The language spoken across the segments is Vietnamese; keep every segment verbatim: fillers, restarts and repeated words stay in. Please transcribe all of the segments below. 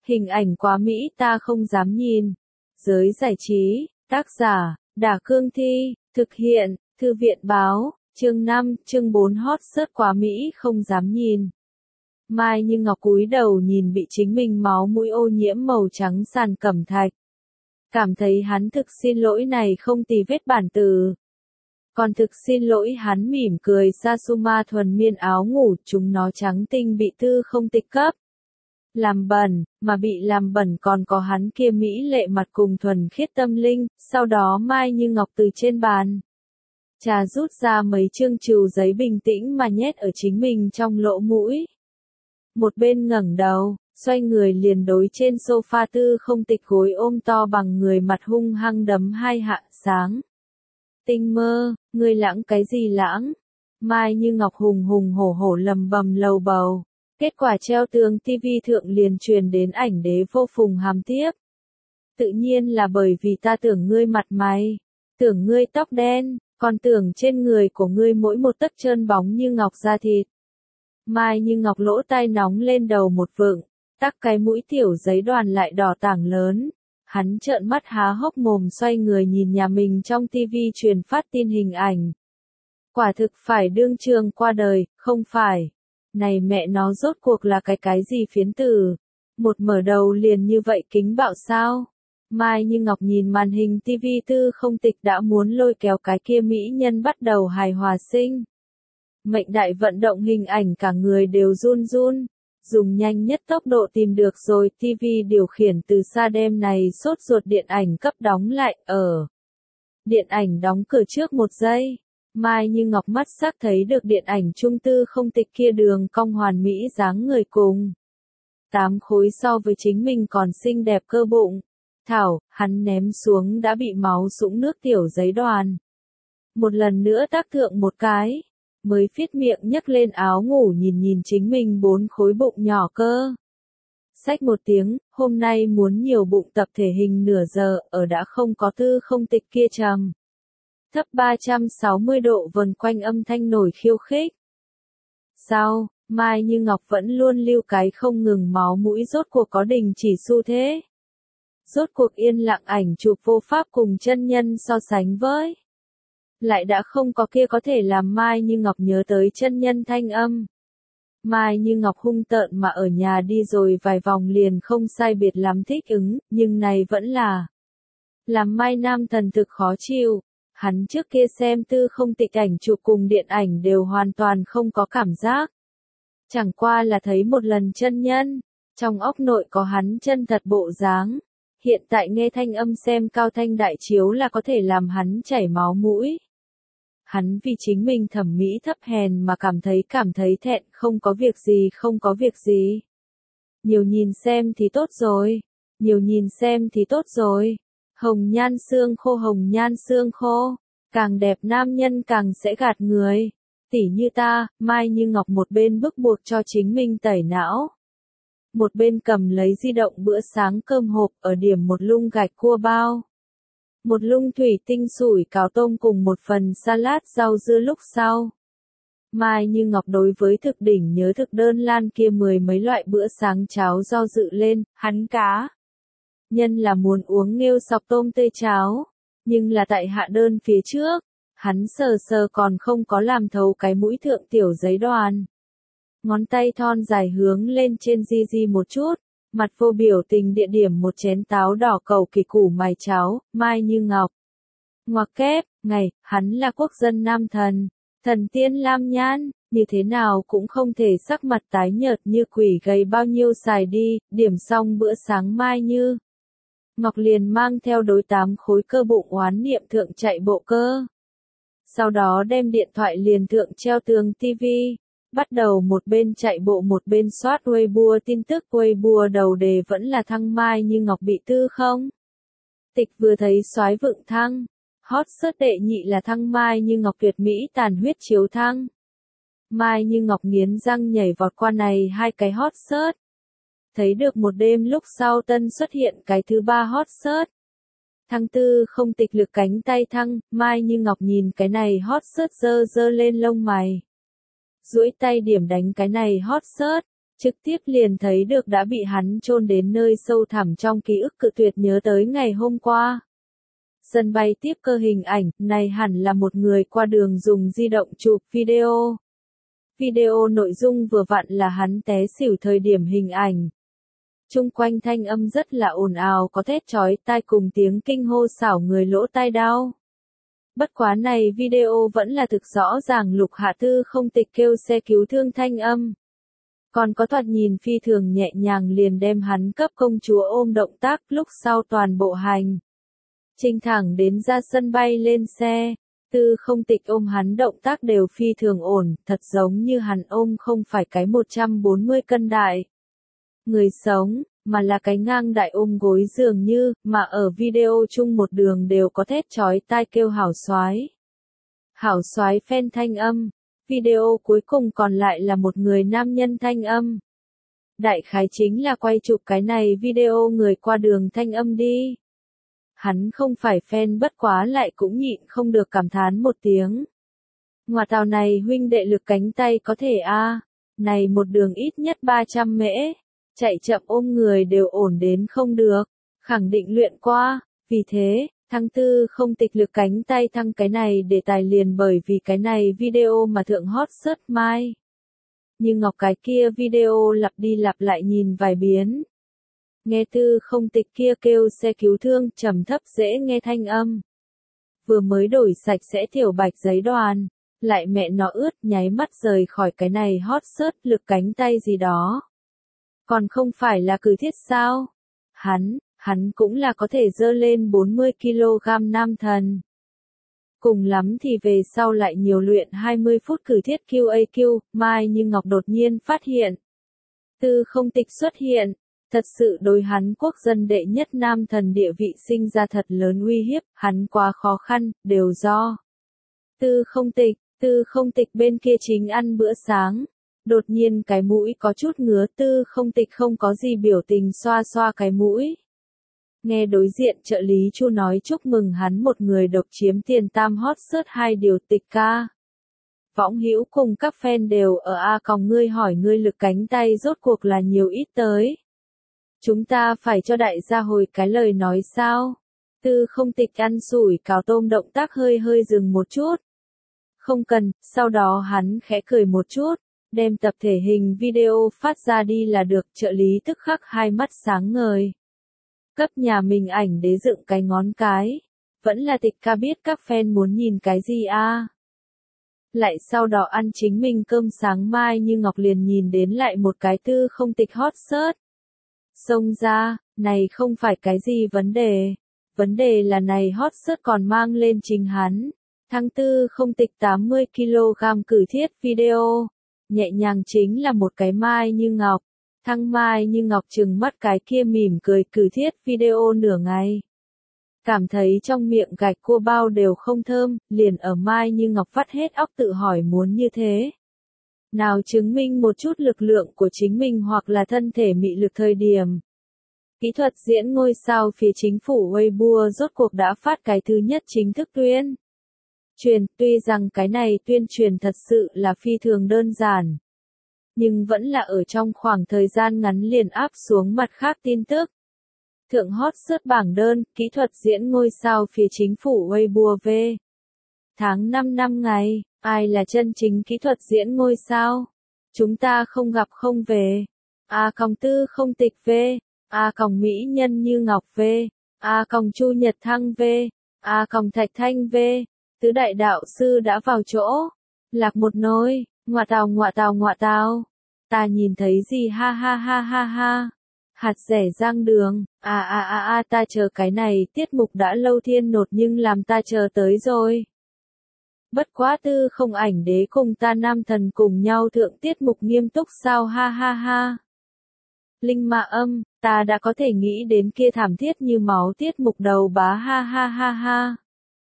Hình ảnh quá mỹ ta không dám nhìn. Giới giải trí, tác giả, Đả Cương Thi, thực hiện, Thư viện Báo, chương năm, chương bốn hot search quá mỹ không dám nhìn. Mai Như Ngọc cúi đầu nhìn bị chính mình máu mũi ô nhiễm màu trắng sàn cẩm thạch. Cảm thấy hắn thực xin lỗi này không tì vết bản từ. Còn thực xin lỗi hắn mỉm cười Sasuma thuần miên áo ngủ chúng nó trắng tinh bị tư không tịch cấp. Làm bẩn, mà bị làm bẩn còn có hắn kia mỹ lệ mặt cùng thuần khiết tâm linh, sau đó Mai Như Ngọc từ trên bàn. Trà rút ra mấy chương trừu giấy bình tĩnh mà nhét ở chính mình trong lỗ mũi. Một bên ngẩng đầu, xoay người liền đối trên sofa tư không tịch gối ôm to bằng người mặt hung hăng đấm hai hạ sáng. Tinh mơ, ngươi lãng cái gì lãng? Mai Như Ngọc hùng hùng hổ hổ lầm bầm lầu bầu. Kết quả treo tường tivi thượng liền truyền đến ảnh đế vô phùng hàm tiếp. Tự nhiên là bởi vì ta tưởng ngươi mặt mày, tưởng ngươi tóc đen, còn tưởng trên người của ngươi mỗi một tấc trơn bóng như ngọc da thịt. Mai Như Ngọc lỗ tai nóng lên đầu một vựng, tắc cái mũi tiểu giấy đoàn lại đỏ tảng lớn. Hắn trợn mắt há hốc mồm xoay người nhìn nhà mình trong tivi truyền phát tin hình ảnh. Quả thực phải đương trường qua đời, không phải. Này mẹ nó rốt cuộc là cái cái gì phiến tử? Một mở đầu liền như vậy kính bạo sao? Mai Như Ngọc nhìn màn hình tivi tư không tịch đã muốn lôi kéo cái kia mỹ nhân bắt đầu hài hòa sinh. Mệnh đại vận động hình ảnh cả người đều run run. Dùng nhanh nhất tốc độ tìm được rồi tivi điều khiển từ xa đem này sốt ruột điện ảnh cấp đóng lại ở. Điện ảnh đóng cửa trước một giây. Mai Như Ngọc mắt sắc thấy được điện ảnh trung tư không tịch kia đường cong hoàn mỹ dáng người cùng. Tám khối so với chính mình còn xinh đẹp cơ bụng. Thảo, hắn ném xuống đã bị máu sũng nước tiểu giấy đoàn. Một lần nữa tác thượng một cái. Mới phiết miệng nhấc lên áo ngủ nhìn nhìn chính mình bốn khối bụng nhỏ cơ. Xách một tiếng, hôm nay muốn nhiều bụng tập thể hình nửa giờ, ở đã không có tư không tịch kia trầm. Thấp ba trăm sáu mươi độ vần quanh âm thanh nổi khiêu khích. Sao, Mai Như Ngọc vẫn luôn lưu cái không ngừng máu mũi rốt cuộc có đình chỉ xu thế. Rốt cuộc yên lặng ảnh chụp vô pháp cùng chân nhân so sánh với. Lại đã không có kia có thể làm Mai Như Ngọc nhớ tới chân nhân thanh âm. Mai Như Ngọc hung tợn mà ở nhà đi rồi vài vòng liền không sai biệt lắm thích ứng, nhưng này vẫn là làm Mai Nam thần thực khó chịu. Hắn trước kia xem tư không tịch ảnh chụp cùng điện ảnh đều hoàn toàn không có cảm giác. Chẳng qua là thấy một lần chân nhân, trong óc nội có hắn chân thật bộ dáng. Hiện tại nghe thanh âm xem cao thanh đại chiếu là có thể làm hắn chảy máu mũi. Hắn vì chính mình thẩm mỹ thấp hèn mà cảm thấy cảm thấy thẹn, không có việc gì không có việc gì. Nhiều nhìn xem thì tốt rồi, nhiều nhìn xem thì tốt rồi. Hồng nhan xương khô hồng nhan xương khô, càng đẹp nam nhân càng sẽ gạt người. Tỉ như ta, Mai Như Ngọc một bên bức buộc cho chính mình tẩy não. Một bên cầm lấy di động bữa sáng cơm hộp ở điểm một lung gạch cua bao. Một lung thủy tinh sủi cảo tôm cùng một phần salad rau dưa lúc sau. Mai Như Ngọc đối với thực đỉnh nhớ thực đơn lan kia mười mấy loại bữa sáng cháo do dự lên, hắn cá. Nhân là muốn uống nghêu sọc tôm tươi cháo, nhưng là tại hạ đơn phía trước, hắn sờ sờ còn không có làm thấu cái mũi thượng tiểu giấy đoàn. Ngón tay thon dài hướng lên trên di di một chút, mặt vô biểu tình địa điểm một chén táo đỏ cầu kỳ củ mài cháo, Mai Như Ngọc. Ngoặc kép, ngày, hắn là quốc dân nam thần, thần tiên lam nhan, như thế nào cũng không thể sắc mặt tái nhợt như quỷ gầy bao nhiêu xài đi, điểm xong bữa sáng Mai Như Ngọc liền mang theo đối tám khối cơ bụng oán niệm thượng chạy bộ cơ. Sau đó đem điện thoại liền thượng treo tường tivi, bắt đầu một bên chạy bộ một bên soát Weibo tin tức. Weibo đầu đề vẫn là thăng Mai Như Ngọc bị tư không. Tịch vừa thấy soái vựng thăng, hot search đệ nhị là thăng Mai Như Ngọc tuyệt mỹ tàn huyết chiếu thăng. Mai Như Ngọc nghiến răng nhảy vọt qua này hai cái hot search. Thấy được một đêm lúc sau tân xuất hiện cái thứ ba hot search. Thăng tư không tịch lực cánh tay thăng, Mai Như Ngọc nhìn cái này hot search dơ dơ lên lông mày. Duỗi tay điểm đánh cái này hot search, Trực tiếp liền thấy được đã bị hắn chôn đến nơi sâu thẳm trong ký ức cự tuyệt nhớ tới ngày hôm qua. Sân bay tiếp cơ hình ảnh, này hẳn là một người qua đường dùng di động chụp video. Video nội dung vừa vặn là hắn té xỉu thời điểm hình ảnh. Chung quanh thanh âm rất là ồn ào có thét chói tai cùng tiếng kinh hô xảo người lỗ tai đau. Bất quá này video vẫn là thực rõ ràng Lục Hạ Tư không tịch kêu xe cứu thương thanh âm. Còn có thoạt nhìn phi thường nhẹ nhàng liền đem hắn cấp công chúa ôm động tác lúc sau toàn bộ hành. Trình thẳng đến ra sân bay lên xe, Tư không tịch ôm hắn động tác đều phi thường ổn, thật giống như hắn ôm không phải cái một trăm bốn mươi cân đại người sống, mà là cái ngang đại ôm gối dường như, mà ở video chung một đường đều có thét chói tai kêu hảo soái. Hảo soái fan thanh âm, video cuối cùng còn lại là một người nam nhân thanh âm. Đại khái chính là quay chụp cái này video người qua đường thanh âm đi. Hắn không phải fan bất quá lại cũng nhịn không được cảm thán một tiếng. Ngoà tàu này huynh đệ lực cánh tay có thể a à. Này một đường ít nhất ba trăm mễ. Chạy chậm ôm người đều ổn đến không được. Khẳng định luyện qua. Vì thế, tháng tư không tịch lực cánh tay thăng cái này để tài liền bởi vì cái này video mà thượng hot search mai. Nhưng ngọc cái kia video lặp đi lặp lại nhìn vài biến. Nghe tư không tịch kia kêu xe cứu thương trầm thấp dễ nghe thanh âm. Vừa mới đổi sạch sẽ tiểu bạch giấy đoàn, lại mẹ nó ướt nháy mắt rời khỏi cái này hot search lực cánh tay gì đó. Còn không phải là cử thiết sao? Hắn, hắn cũng là có thể dơ lên bốn mươi ki lô gam nam thần. Cùng lắm thì về sau lại nhiều luyện hai mươi phút cử thiết quy a quy, Mai Như Ngọc đột nhiên phát hiện. Tư không tịch xuất hiện. Thật sự đối hắn quốc dân đệ nhất nam thần địa vị sinh ra thật lớn uy hiếp, hắn quá khó khăn, đều do. Tư không tịch, tư không tịch bên kia chính ăn bữa sáng. Đột nhiên cái mũi có chút ngứa tư không tịch không có gì biểu tình xoa xoa cái mũi. Nghe đối diện trợ lý Chu nói chúc mừng hắn một người độc chiếm tiền tam hot search hai điều tịch ca. Võng hữu cùng các fan đều ở A còng ngươi hỏi ngươi lực cánh tay rốt cuộc là nhiều ít tới. Chúng ta phải cho đại gia hồi cái lời nói sao? Tư không tịch ăn sủi cảo tôm động tác hơi hơi dừng một chút. Không cần, sau đó hắn khẽ cười một chút, đem tập thể hình video phát ra đi là được trợ lý tức khắc hai mắt sáng ngời. Cấp nhà mình ảnh đế dựng cái ngón cái. Vẫn là tịch ca biết các fan muốn nhìn cái gì a à? Lại sau đó ăn chính mình cơm sáng Mai Như Ngọc liền nhìn đến lại một cái tư không tịch hot search. Xông ra, này không phải cái gì vấn đề. Vấn đề là này hot search còn mang lên chính hắn. Tháng tư không tịch tám mươi ki lô gam cử thiết video. Nhẹ nhàng chính là một cái Mai Như Ngọc. Thăng Mai Như Ngọc trừng mắt cái kia mỉm cười cử thiết video nửa ngày. Cảm thấy trong miệng gạch cua bao đều không thơm, liền ở Mai Như Ngọc vắt hết óc tự hỏi muốn như thế. Nào chứng minh một chút lực lượng của chính mình hoặc là thân thể mị lực thời điểm. Kỹ thuật diễn ngôi sao phía chính phủ Weibo rốt cuộc đã phát cái thứ nhất chính thức tuyên truyền, tuy rằng cái này tuyên truyền thật sự là phi thường đơn giản. Nhưng vẫn là ở trong khoảng thời gian ngắn liền áp xuống mặt khác tin tức. Thượng hot search bảng đơn, kỹ thuật diễn ngôi sao phía chính phủ Weibo V. Tháng năm năm ngày, ai là chân chính kỹ thuật diễn ngôi sao? Chúng ta không gặp không về. A còng tư không tịch V. A còng mỹ nhân Như Ngọc V. A còng Chu Nhật Thăng V. A còng Thạch Thanh V. Tứ đại đạo sư đã vào chỗ. Lạc một nồi, ngọa tào ngọa tào ngọa tào. Ta nhìn thấy gì ha ha ha ha ha. Hạt rẻ rang đường, à à à à ta chờ cái này tiết mục đã lâu thiên nột nhưng làm ta chờ tới rồi. Bất quá tư không ảnh đế cùng ta nam thần cùng nhau thượng tiết mục nghiêm túc sao ha ha ha. Linh ma âm, ta đã có thể nghĩ đến kia thảm thiết như máu tiết mục đầu bá ha ha ha ha.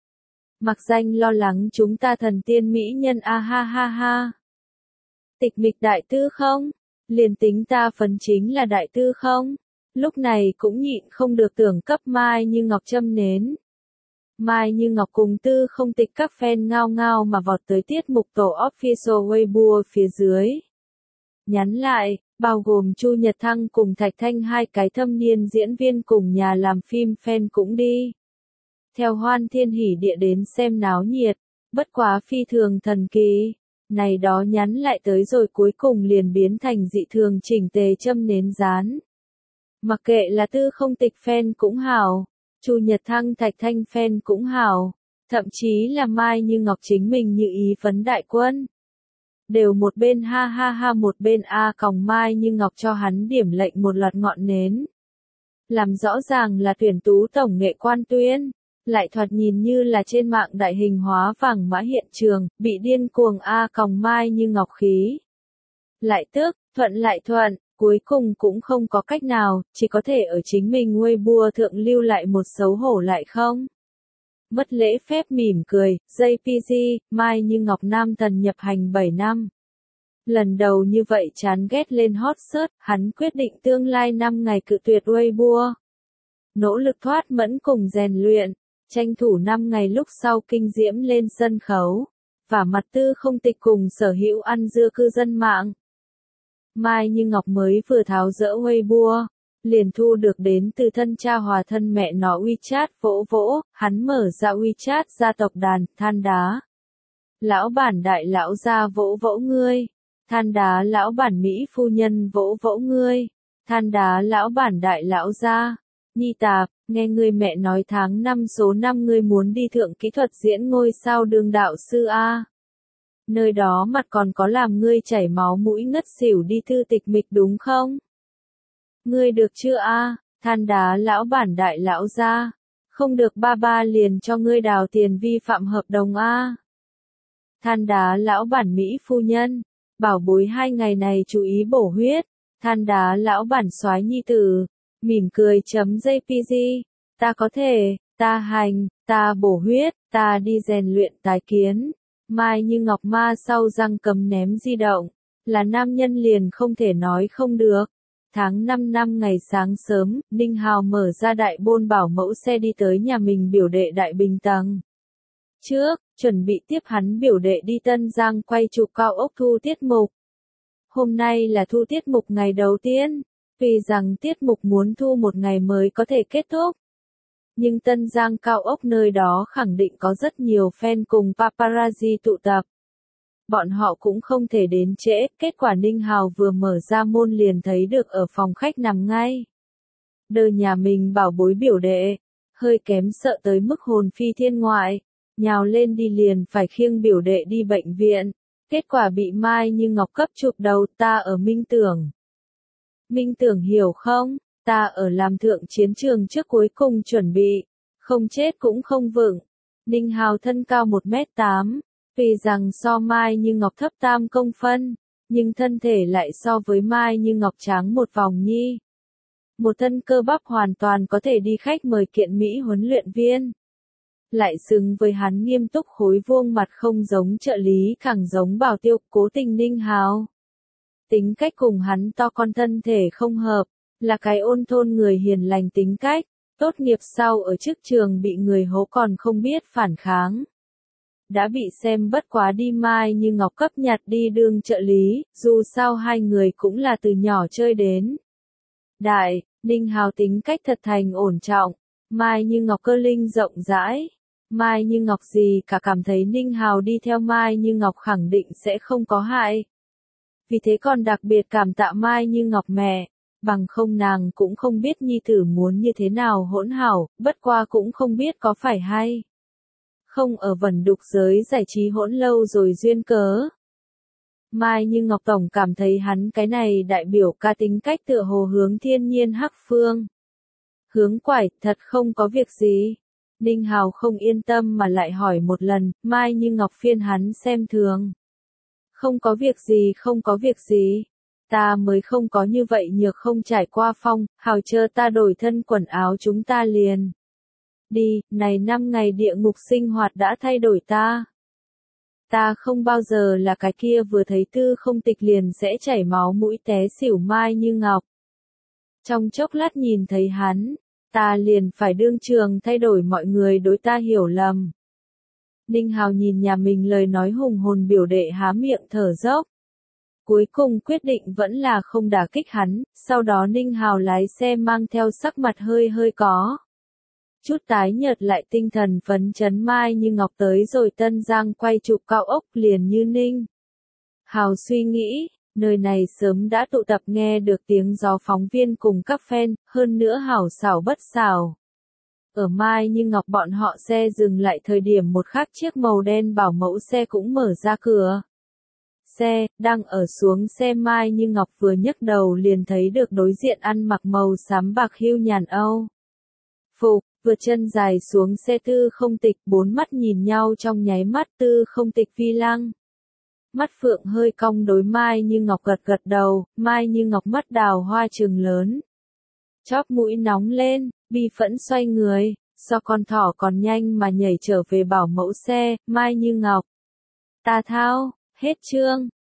Mặc danh lo lắng chúng ta thần tiên mỹ nhân a ha ha ha. Tịch mịch đại tư không? Liền tính ta phấn chính là đại tư không? Lúc này cũng nhịn không được tưởng cấp Mai Như Ngọc châm nến. Mai Như Ngọc cùng tư không tịch các fan ngao ngao mà vọt tới tiết mục tổ official Weibo phía dưới. nhắn lại, bao gồm Chu Nhật Thăng cùng Thạch Thanh hai cái thâm niên diễn viên cùng nhà làm phim fan cũng đi. Theo Hoan Thiên Hỷ Địa đến xem náo nhiệt, bất quá phi thường thần kỳ. Này đó nhắn lại tới rồi cuối cùng liền biến thành dị thường chỉnh tề châm nến dán. Mặc kệ là tư không tịch fan cũng hảo, Chu Nhật Thăng Thạch Thanh fan cũng hảo, thậm chí là Mai Như Ngọc chính mình như ý phấn đại quân. Đều một bên ha ha ha một bên a còng Mai Như Ngọc cho hắn điểm lệnh một loạt ngọn nến. Làm rõ ràng là tuyển tú tổng nghệ quan tuyên, lại thoạt nhìn như là trên mạng đại hình hóa vàng mã hiện trường, bị điên cuồng a còng Mai Như Ngọc khí. Lại tức, thuận lại thuận, cuối cùng cũng không có cách nào, chỉ có thể ở chính mình Weibo thượng lưu lại một xấu hổ lại không. Mất lễ phép mỉm cười, gi pê giê, Mai Như Ngọc nam thần nhập hành bảy năm. Lần đầu như vậy chán ghét lên hot search, hắn quyết định tương lai năm ngày cự tuyệt Weibo. Nỗ lực thoát mẫn cùng rèn luyện, tranh thủ năm ngày lúc sau kinh diễm lên sân khấu, và mặt tư không tịch cùng sở hữu ăn dưa cư dân mạng. Mai Như Ngọc mới vừa tháo dỡ Weibo, liền thu được đến từ thân cha hòa thân mẹ nó WeChat vỗ vỗ, hắn mở ra WeChat gia tộc đàn, than đá. Lão bản đại lão gia vỗ vỗ ngươi, than đá lão bản Mỹ phu nhân vỗ vỗ ngươi, than đá lão bản đại lão gia. Nhi tạp, nghe ngươi mẹ nói tháng năm số năm ngươi muốn đi thượng kỹ thuật diễn ngôi sao đương đạo sư A. Nơi đó mặt còn có làm ngươi chảy máu mũi ngất xỉu đi thư tịch mịch đúng không? Ngươi được chưa A, than đá lão bản đại lão gia. Không được ba ba liền cho ngươi đào tiền vi phạm hợp đồng A. Than đá lão bản Mỹ phu nhân, bảo bối hai ngày này chú ý bổ huyết. Than đá lão bản soái nhi tử, mỉm cười chấm gi pê giê, ta có thể, ta hành, ta bổ huyết, ta đi rèn luyện tái kiến. Mai Như Ngọc ma sau răng cầm ném di động, là nam nhân liền không thể nói không được. Tháng năm năm ngày sáng sớm, Ninh Hào mở ra đại bôn bảo mẫu xe đi tới nhà mình biểu đệ Đại Bình tầng. Trước, chuẩn bị tiếp hắn biểu đệ đi Tân Giang quay chụp cao ốc thu tiết mục. Hôm nay là thu tiết mục ngày đầu tiên, vì rằng tiết mục muốn thu một ngày mới có thể kết thúc. Nhưng Tân Giang cao ốc nơi đó khẳng định có rất nhiều fan cùng paparazzi tụ tập. Bọn họ cũng không thể đến trễ, kết quả Ninh Hào vừa mở ra môn liền thấy được ở phòng khách nằm ngay. Đờ nhà mình bảo bối biểu đệ, hơi kém sợ tới mức hồn phi thiên ngoại, nhào lên đi liền phải khiêng biểu đệ đi bệnh viện. Kết quả bị Mai Như Ngọc cấp chụp đầu, ta ở Minh Tưởng. Minh Tưởng hiểu không, ta ở làm thượng chiến trường trước cuối cùng chuẩn bị, không chết cũng không vững. Ninh Hào thân cao một mét tám, vì rằng so Mai Như Ngọc thấp tam công phân, nhưng thân thể lại so với Mai Như Ngọc tráng một vòng nhi. Một thân cơ bắp hoàn toàn có thể đi khách mời kiện Mỹ huấn luyện viên. Lại xứng với hắn nghiêm túc khối vuông mặt không giống trợ lý càng giống Bảo Tiêu, Cố Tình Ninh Hào. Tính cách cùng hắn to con thân thể không hợp, là cái ôn thôn người hiền lành tính cách, tốt nghiệp sau ở trước trường bị người hố còn không biết phản kháng. Đã bị xem bất quá đi Mai Như Ngọc cấp nhặt đi đương trợ lý, dù sao hai người cũng là từ nhỏ chơi đến. Đại, Ninh Hào tính cách thật thành ổn trọng, Mai Như Ngọc cơ linh rộng rãi. Mai Như Ngọc gì cả cảm thấy Ninh Hào đi theo Mai Như Ngọc khẳng định sẽ không có hại. Vì thế còn đặc biệt cảm tạ Mai Như Ngọc mẹ, bằng không nàng cũng không biết nhi tử muốn như thế nào hỗn hảo, bất qua cũng không biết có phải hay không ở vẩn đục giới giải trí hỗn lâu rồi duyên cớ. Mai Như Ngọc tổng cảm thấy hắn cái này đại biểu ca tính cách tựa hồ hướng thiên nhiên hắc phương. Hướng quải, thật không có việc gì. Ninh Hào không yên tâm mà lại hỏi một lần, Mai Như Ngọc phiên hắn xem thường. Không có việc gì không có việc gì. Ta mới không có như vậy nhược không trải qua phong, Hào chờ ta đổi thân quần áo chúng ta liền. Đi, này năm ngày địa ngục sinh hoạt đã thay đổi ta. Ta không bao giờ là cái kia vừa thấy tư không tịch liền sẽ chảy máu mũi té xỉu Mai Như Ngọc. Trong chốc lát nhìn thấy hắn, ta liền phải đương trường thay đổi mọi người đối ta hiểu lầm. Ninh Hào nhìn nhà mình lời nói hùng hồn biểu đệ há miệng thở dốc. Cuối cùng quyết định vẫn là không đả kích hắn, sau đó Ninh Hào lái xe mang theo sắc mặt hơi hơi có chút tái nhợt lại tinh thần phấn chấn Mai Như Ngọc tới rồi Tân Giang quay chụp cao ốc liền như Ninh Hào suy nghĩ, nơi này sớm đã tụ tập nghe được tiếng gió phóng viên cùng các fan, hơn nữa hảo xảo bất xảo. Ở Mai Như Ngọc bọn họ xe dừng lại thời điểm một khắc chiếc màu đen bảo mẫu xe cũng mở ra cửa. Xe, đang ở xuống xe Mai Như Ngọc vừa nhấc đầu liền thấy được đối diện ăn mặc màu xám bạc hưu nhàn Âu. Phục, vượt chân dài xuống xe Tư Không Tịch, bốn mắt nhìn nhau trong nháy mắt. Tư Không Tịch phi lăng. Mắt phượng hơi cong đối Mai Như Ngọc gật gật đầu, Mai Như Ngọc mắt đào hoa trừng lớn. Chóp mũi nóng lên, bi phẫn xoay người, so con thỏ còn nhanh mà nhảy trở về bảo mẫu xe, Mai Như Ngọc. Ta thao, hết chương.